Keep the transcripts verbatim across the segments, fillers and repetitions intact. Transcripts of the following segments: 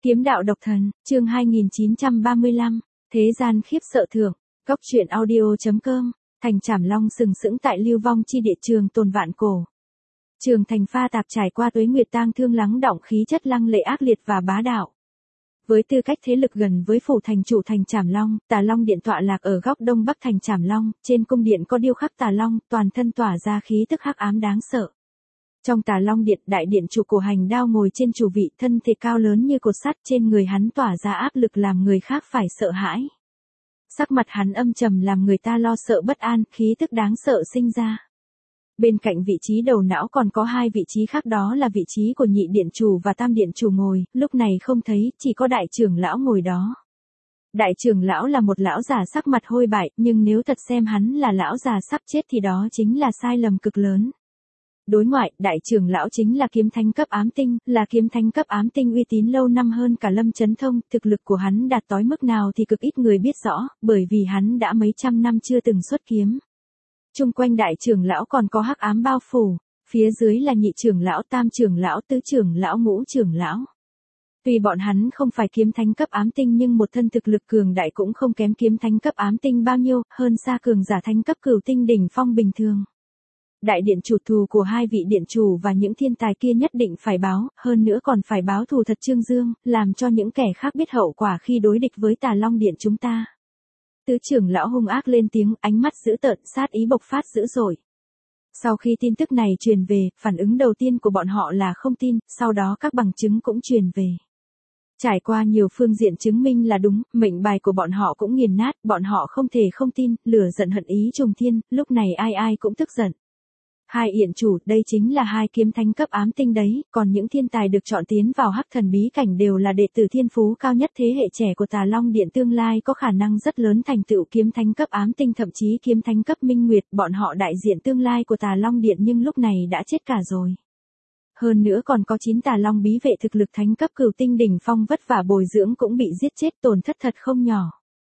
Kiếm đạo độc thần, chương hai nghìn chín trăm ba mươi lăm, thế gian khiếp sợ thượng, cốc truyện audio.com, thành Trảm Long sừng sững tại lưu vong chi địa trường tồn vạn cổ. Trường thành pha tạp trải qua tuế nguyệt tang thương lắng đọng khí chất lăng lệ ác liệt và bá đạo. Với tư cách thế lực gần với phủ thành chủ thành Trảm Long, Tà Long điện tọa lạc ở góc đông bắc thành Trảm Long, trên cung điện có điêu khắc Tà Long, toàn thân tỏa ra khí tức hắc ám đáng sợ. Trong Tà Long điện, đại điện chủ cổ hành đao ngồi trên chủ vị, thân thể cao lớn như cột sắt, trên người hắn tỏa ra áp lực làm người khác phải sợ hãi. Sắc mặt hắn âm trầm làm người ta lo sợ bất an, khí tức đáng sợ sinh ra. Bên cạnh vị trí đầu não còn có hai vị trí khác, đó là vị trí của nhị điện chủ và tam điện chủ ngồi, lúc này không thấy, chỉ có đại trưởng lão ngồi đó. Đại trưởng lão là một lão già sắc mặt hôi bại, nhưng nếu thật xem hắn là lão già sắp chết thì đó chính là sai lầm cực lớn. Đối ngoại, đại trưởng lão chính là kiếm thánh cấp ám tinh, là kiếm thánh cấp ám tinh uy tín lâu năm hơn cả Lâm Chấn Thông, thực lực của hắn đạt tới mức nào thì cực ít người biết rõ, bởi vì hắn đã mấy trăm năm chưa từng xuất kiếm. Chung quanh đại trưởng lão còn có hắc ám bao phủ, phía dưới là nhị trưởng lão, tam trưởng lão, tứ trưởng lão, ngũ trưởng lão. Tuy bọn hắn không phải kiếm thánh cấp ám tinh nhưng một thân thực lực cường đại cũng không kém kiếm thánh cấp ám tinh bao nhiêu, hơn xa cường giả thánh cấp cửu tinh đỉnh phong bình thường. Đại điện chủ thù của hai vị điện chủ và những thiên tài kia nhất định phải báo, hơn nữa còn phải báo thù thật trương dương, làm cho những kẻ khác biết hậu quả khi đối địch với Tà Long điện chúng ta. Tứ trưởng lão hung ác lên tiếng, ánh mắt dữ tợn, sát ý bộc phát dữ dội. Sau khi tin tức này truyền về, phản ứng đầu tiên của bọn họ là không tin, sau đó các bằng chứng cũng truyền về. Trải qua nhiều phương diện chứng minh là đúng, mệnh bài của bọn họ cũng nghiền nát, bọn họ không thể không tin, lửa giận hận ý trùng thiên, lúc này ai ai cũng tức giận. Hai yển chủ, đây chính là hai kiếm thánh cấp ám tinh đấy, còn những thiên tài được chọn tiến vào hắc thần bí cảnh đều là đệ tử thiên phú cao nhất thế hệ trẻ của Tà Long điện, tương lai có khả năng rất lớn thành tựu kiếm thánh cấp ám tinh, thậm chí kiếm thánh cấp minh nguyệt, bọn họ đại diện tương lai của Tà Long điện nhưng lúc này đã chết cả rồi. Hơn nữa còn có chín Tà Long bí vệ thực lực thánh cấp cửu tinh đỉnh phong vất vả bồi dưỡng cũng bị giết chết, tổn thất thật không nhỏ.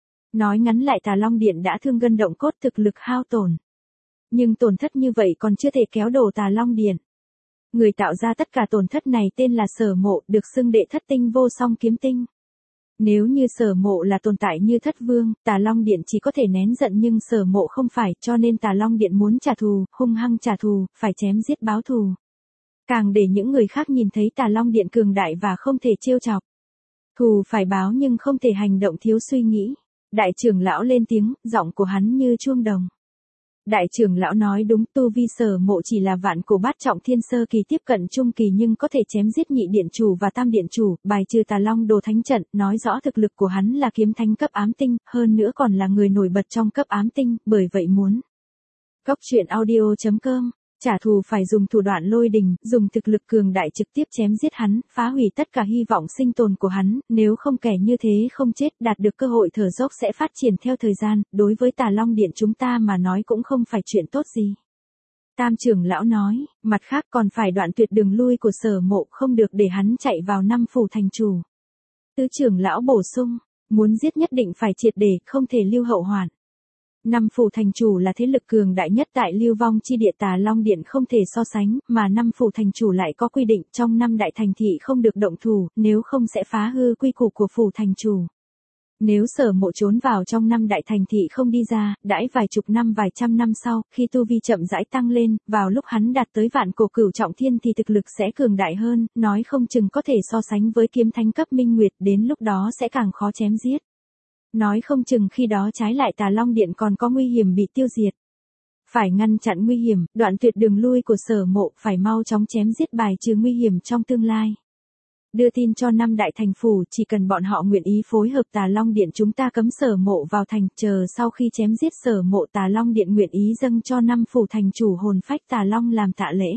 Nói ngắn lại, Tà Long điện đã thương gân động cốt, thực lực hao tổn. Nhưng tổn thất như vậy còn chưa thể kéo đổ Tà Long điện. Người tạo ra tất cả tổn thất này tên là Sở Mộ, được xưng đệ thất tinh vô song kiếm tinh. Nếu như Sở Mộ là tồn tại như thất vương, Tà Long điện chỉ có thể nén giận, nhưng Sở Mộ không phải, cho nên Tà Long điện muốn trả thù, hung hăng trả thù, phải chém giết báo thù. Càng để những người khác nhìn thấy Tà Long điện cường đại và không thể trêu chọc. Thù phải báo nhưng không thể hành động thiếu suy nghĩ. Đại trưởng lão lên tiếng, giọng của hắn như chuông đồng. Đại trưởng lão nói đúng, tu vi Sở Mộ chỉ là vạn cổ bát trọng thiên sơ kỳ tiếp cận trung kỳ nhưng có thể chém giết nhị điện chủ và tam điện chủ, bài trừ Tà Long đồ thánh trận, nói rõ thực lực của hắn là kiếm thánh cấp ám tinh, hơn nữa còn là người nổi bật trong cấp ám tinh, bởi vậy muốn. Cốc truyện audio.com, trả thù phải dùng thủ đoạn lôi đình, dùng thực lực cường đại trực tiếp chém giết hắn, phá hủy tất cả hy vọng sinh tồn của hắn, nếu không kẻ như thế không chết, đạt được cơ hội thở dốc sẽ phát triển theo thời gian, đối với Tà Long điện chúng ta mà nói cũng không phải chuyện tốt gì. Tam trưởng lão nói, mặt khác còn phải đoạn tuyệt đường lui của Sở Mộ, không được để hắn chạy vào năm phủ thành chủ. Tứ trưởng lão bổ sung, muốn giết nhất định phải triệt để, không thể lưu hậu hoạn. Năm phủ thành chủ là thế lực cường đại nhất tại lưu vong chi địa, Tà Long điện không thể so sánh, mà năm phủ thành chủ lại có quy định trong năm đại thành thị không được động thủ, nếu không sẽ phá hư quy củ của phủ thành chủ. Nếu Sở Mộ trốn vào trong năm đại thành thị không đi ra, đãi vài chục năm vài trăm năm sau, khi tu vi chậm rãi tăng lên, vào lúc hắn đạt tới vạn cổ cửu trọng thiên thì thực lực sẽ cường đại hơn, nói không chừng có thể so sánh với kiếm thánh cấp minh nguyệt, đến lúc đó sẽ càng khó chém giết. Nói không chừng khi đó trái lại Tà Long điện còn có nguy hiểm bị tiêu diệt. Phải ngăn chặn nguy hiểm, đoạn tuyệt đường lui của Sở Mộ, phải mau chóng chém giết bài trừ nguy hiểm trong tương lai. Đưa tin cho năm đại thành phủ, chỉ cần bọn họ nguyện ý phối hợp Tà Long điện chúng ta cấm Sở Mộ vào thành, chờ sau khi chém giết Sở Mộ Tà Long điện nguyện ý dâng cho năm phủ thành chủ hồn phách Tà Long làm tạ lễ.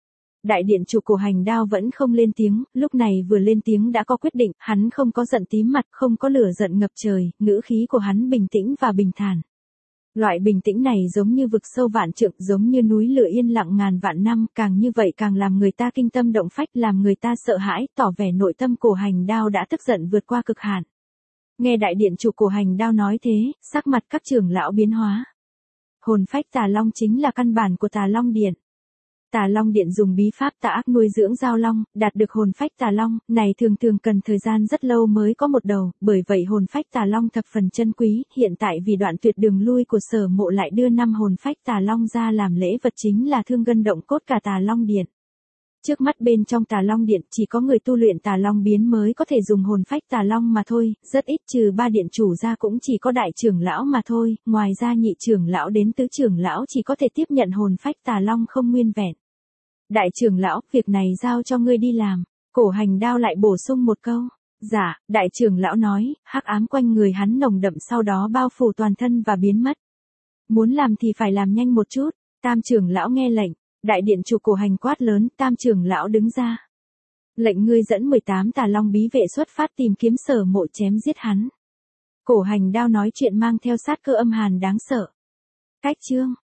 Đại điện chủ cổ hành đao vẫn không lên tiếng, lúc này vừa lên tiếng đã có quyết định, hắn không có giận tím mặt, không có lửa giận ngập trời, ngữ khí của hắn bình tĩnh và bình thản. Loại bình tĩnh này giống như vực sâu vạn trượng, giống như núi lửa yên lặng ngàn vạn năm, càng như vậy càng làm người ta kinh tâm động phách, làm người ta sợ hãi, tỏ vẻ nội tâm cổ hành đao đã tức giận vượt qua cực hạn. Nghe đại điện chủ cổ hành đao nói thế, sắc mặt các trưởng lão biến hóa. Hồn phách Tà Long chính là căn bản của Tà Long điện. Tà Long Điện dùng bí pháp tà ác nuôi dưỡng giao long, đạt được hồn phách tà long, này thường thường cần thời gian rất lâu mới có một đầu, bởi vậy hồn phách tà long thập phần chân quý, hiện tại vì đoạn tuyệt đường lui của Sở Mộ lại đưa năm hồn phách tà long ra làm lễ vật chính là thương gân động cốt cả Tà Long Điện. Trước mắt bên trong Tà Long Điện chỉ có người tu luyện Tà Long biến mới có thể dùng hồn phách Tà Long mà thôi, rất ít, trừ ba điện chủ ra cũng chỉ có đại trưởng lão mà thôi, ngoài ra nhị trưởng lão đến tứ trưởng lão chỉ có thể tiếp nhận hồn phách Tà Long không nguyên vẹn. Đại trưởng lão, việc này giao cho ngươi đi làm. Cổ Hành Đao lại bổ sung một câu. Dạ, đại trưởng lão nói, hắc ám quanh người hắn nồng đậm sau đó bao phủ toàn thân và biến mất. Muốn làm thì phải làm nhanh một chút. Tam trưởng lão nghe lệnh. Đại điện chủ Cổ Hành quát lớn, Tam trưởng lão đứng ra. Lệnh ngươi dẫn mười tám Tà Long bí vệ xuất phát tìm kiếm Sở Mộ chém giết hắn. Cổ Hành Đao nói chuyện mang theo sát cơ âm hàn đáng sợ. Cách chương.